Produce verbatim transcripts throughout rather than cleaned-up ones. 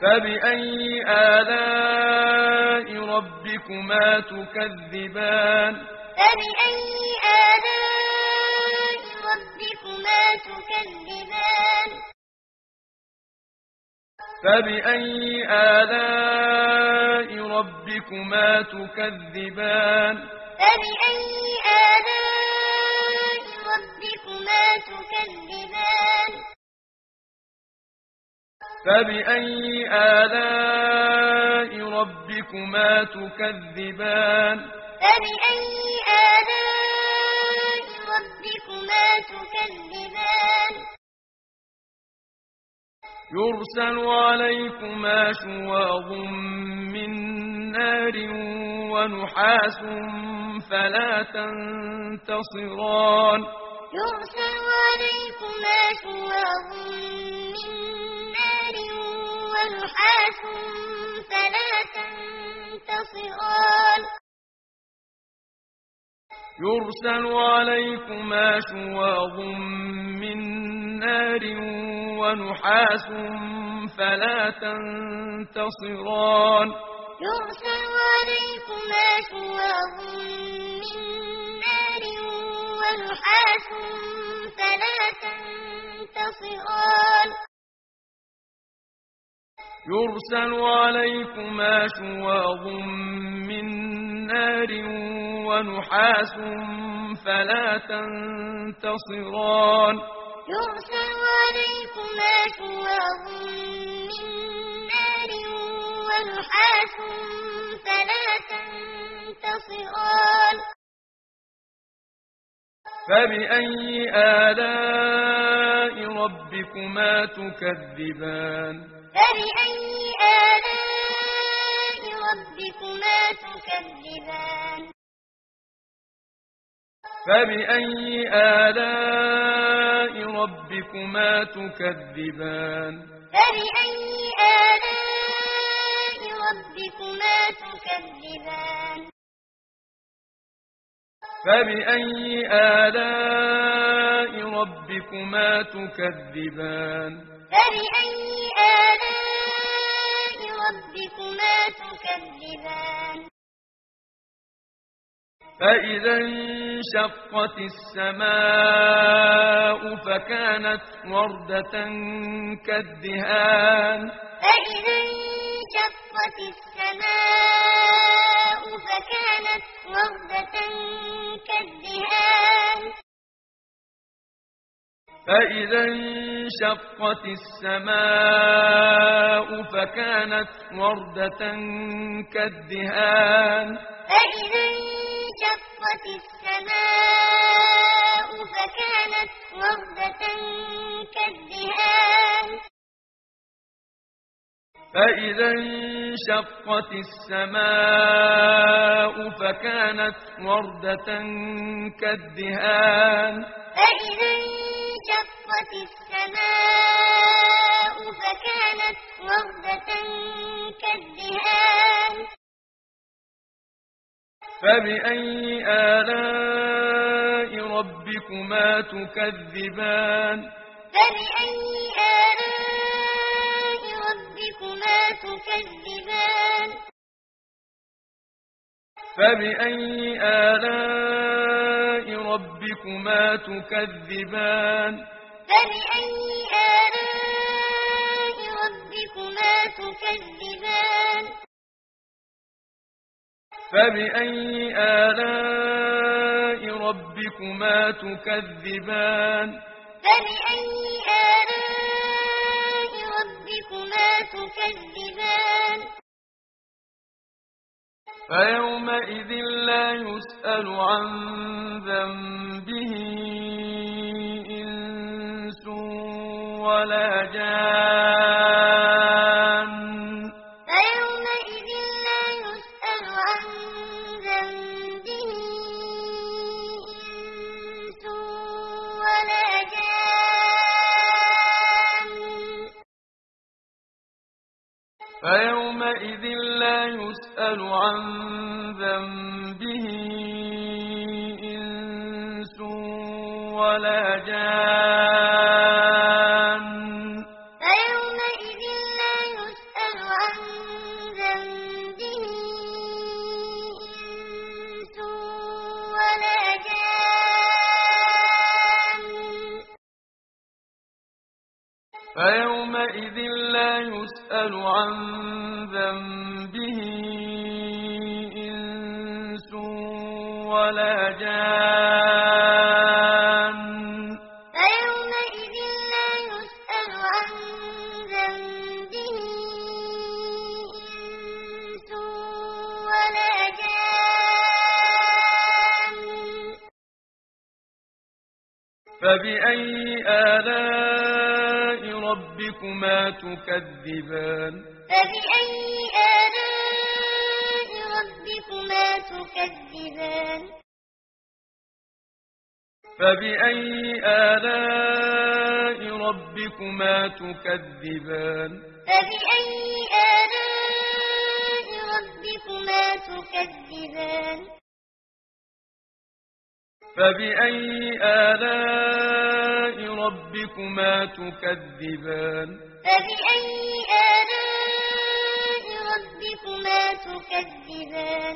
فبأي آلاء ربكما تكذبان فبأي آلاء ربكما تكذبان فبأي آلاء ربكما تكذبان فبأي آلاء ربكما تكذبان فبأي آلاء ربكما تكذبان فبأي آلاء ربكما تكذبان يرسل عليكما شواظ من نار ونحاس فلا تنتصران يرسل عليكما شواظ من نار ونحاس فلا تنتصران يرسل عليكما شواظ من نار ونحاس فلا تنتصران يرسل عليكما شواظ من نار ونحاس فلا تنتصران يرسل عليكما شواظ من نار ونحاس فلا تنتصران يرسل عليكما شواظ من نار ونحاس فلا تنتصران فبأي آلاء ربكما تكذبان فبأي آلاء ربكما تكذبان فبأي آلاء ربكما تكذبان فبأي آلاء ربكما تكذبان فبأي آلاء ربكما تكذبان فبأي آلاء ربكما تكذبان فإذا انشقت السماء فكانت وردة كالدهان فإذا انشقت السماء فكانت وردة كالدهان فإذا انشقت السماء فكانت وردة كالدهان فإذا انشقت السماء فكانت وردة كالدهان فإذا انشقت السماء فكانت وردة كالدهان فإذا انشقت السماء فكانت وردة كالدهان فبأي آلاء ربكما تكذبان فبأي آلاء ربكما تكذبان فبأي آلاء ربكما تكذبان فبأي آلاء ربكما تكذبان فبأي آلاء ربكما تكذبان فبأي آلاء ربكما تكذبان فيومئذ لا يسأل عن ذنبه إنس ولا جان فيومئذ لا يسأل عن ذنبه إنس ولا جان فيومئذ لا يسأل عن ذنبه إنس ولا جان فيومئذ لا يسأل فيومئذ لا يسأل عن ذنبه إنس ولا جان فيومئذ لا يسأل عن ذنبه إنس ولا جان فبأي آلاء ربكما تكذبان فبأي آلاء ربكما تكذبان فبأي آلاء ربكما تكذبان فبأي آلاء ربكما تكذبان فبأي آلاء ربكما تكذبان فبأي آلاء ربكما تكذبان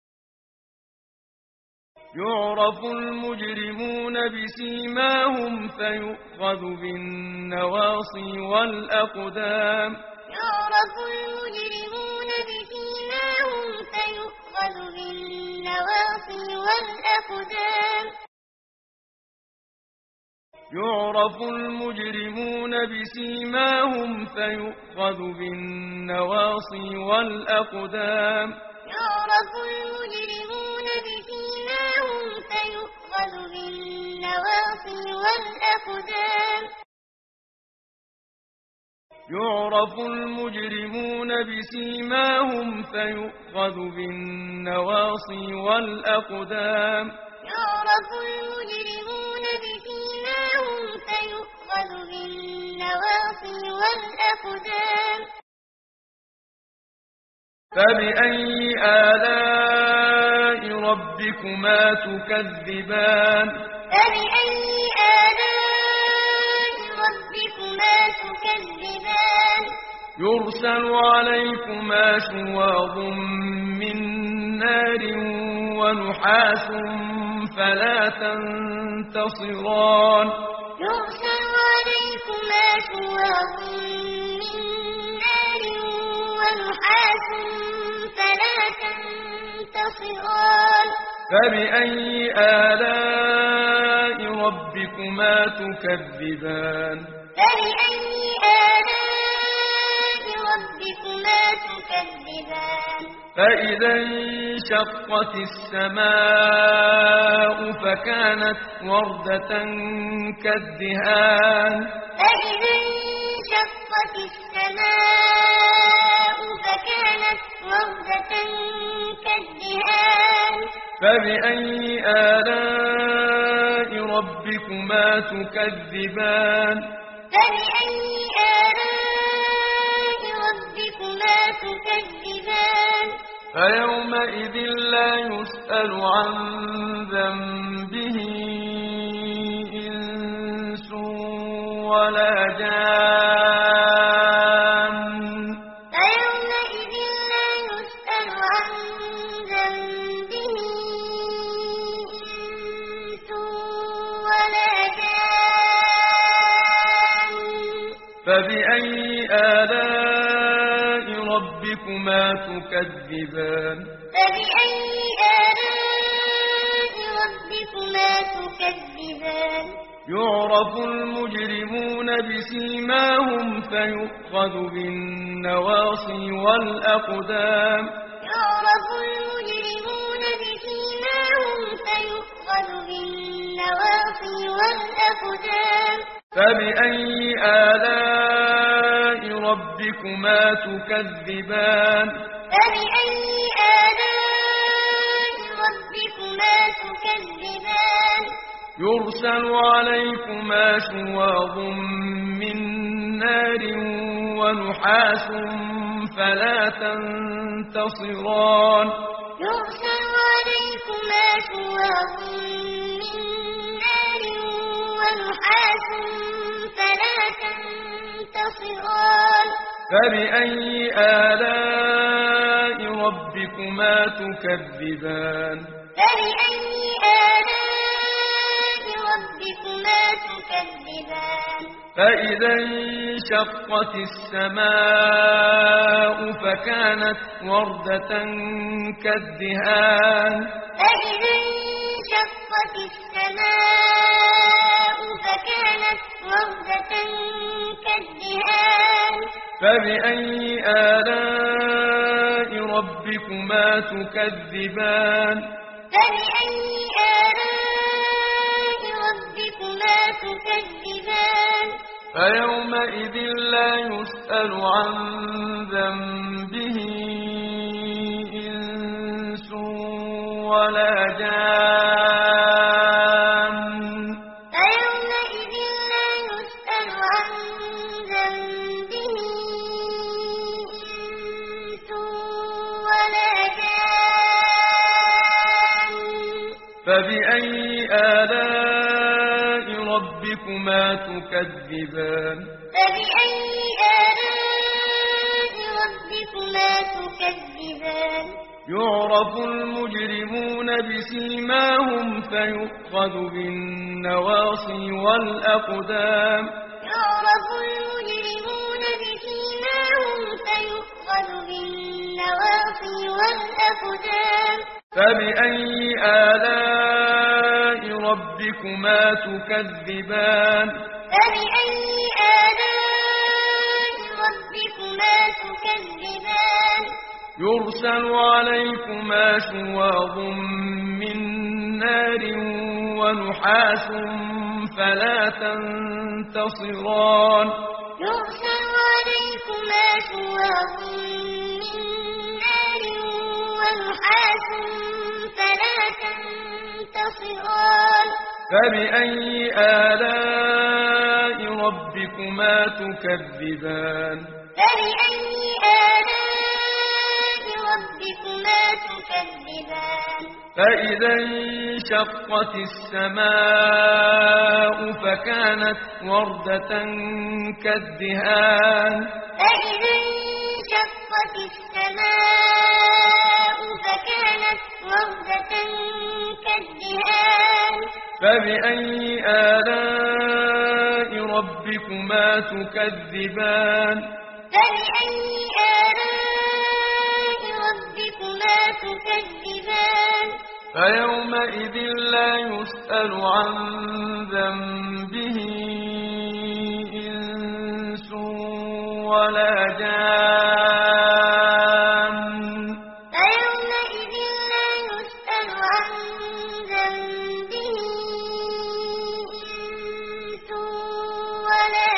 يعرف المجرمون بسيماهم فيؤخذ بالنواصي والأقدام يعرف المجرمون بسيماهم فيؤخذ بالنواصي والأقدام يعرف المجرمون بسيماهم فيؤخذ بالنواصي والأقدام يعرف المجرمون بسيماهم فيؤخذ بالنواصي والأقدام يعرف المجرمون بسيماهم فيؤخذ بالنواصي والأقدام يعرف المجرمون بسيماهم فيؤخذ بالنواصي والأقدام فبأي آلاء ربكما تكذبان فبأي آلاء ربكما تكذبان يرسل عليكما شواظ من نار ونحاس فلا تنتصران يرسل عليكما شواظ من نار ونحاس فلا تنتصران فبأي آلاء ربكما تكذبان فبأي آلاء ربكما تكذبان فإذا انشقت السماء فكانت وردة كالدهان فإذا انشقت السماء فكانت وردة كالدهان فبأي آلاء ربكما تكذبان فبأي آلاء ربكما تكذبان فيومئذ لا يسأل عن ذنبه إنس ولا جان فيومئذ لا يسأل عن ذنبه إنس ولا جان فبأي آلاء ربكما تكذبان فبأي آلاء ربكما تكذبان يعرف المجرمون بسيماهم فيؤخذ بالنواصي والأقدام يعرف المجرمون بسيماهم فيؤخذ بالنواصي والأقدام فبأي آلاء ربكما تكذبان فبأي آلاء ربكما تكذبان يرسل عليكما شواظ من نار ونحاس فلا تنتصران يرسل عليكما شواظ من نار ونحاس فلا تنتصران فبأي آلاء ربكما تكذبان فبأي آلاء ربكما تكذبان فإذا انشقت السماء فكانت وردة كالدهان فإذا انشقت السماء فكانت وردة كالدهان فبأي آلاء ربكما تكذبان فبأي آلاء ربكما تكذبان فيومئذ لا يسأل عن ذنبه إنس ولا جان فيومئذ لا يسأل عن ذنبه إنس ولا جان فبأي آلاء ربكما تكذبان فبأي آلاء ربكما تكذبان يعرف المجرمون بسيماهم فيؤخذ بالنواصي والأقدام يعرف المجرمون بسيماهم فيؤخذ بالنواصي والأقدام فبأي آلاء ربكما تكذبان فبأي آلاء ربكما تكذبان يرسل عليكما شواظ من نار ونحاس فلا تنتصران يرسل عليكما شواظ من نار ونحاس فلا تنتصران فبأي آلاء ربكما تكذبان فبأي آلاء ربكما تكذبان فإذا انشقت السماء فكانت وردة كالدهان فإذا انشقت السماء فكانت وردة كالدهان فبأي آلاء ربكما تكذبان فبأي آلاء ربكما تكذبان فيومئذ لا يسأل عن ذنبه إنس ولا جان فيومئذ لا يسأل عن ذنبه إنس ولا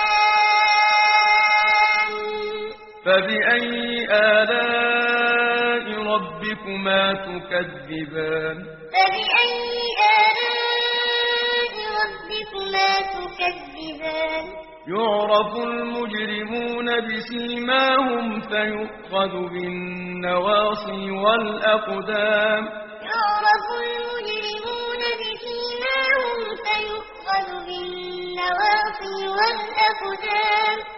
جان فبأي آلاء ربكما تكذبان فبأي آلاء ربكما تكذبان يعرف المجرمون بسيماهم فيؤخذ بالنواصي والأقدام يعرف المجرمون بسيماهم فيؤخذ بالنواصي والأقدام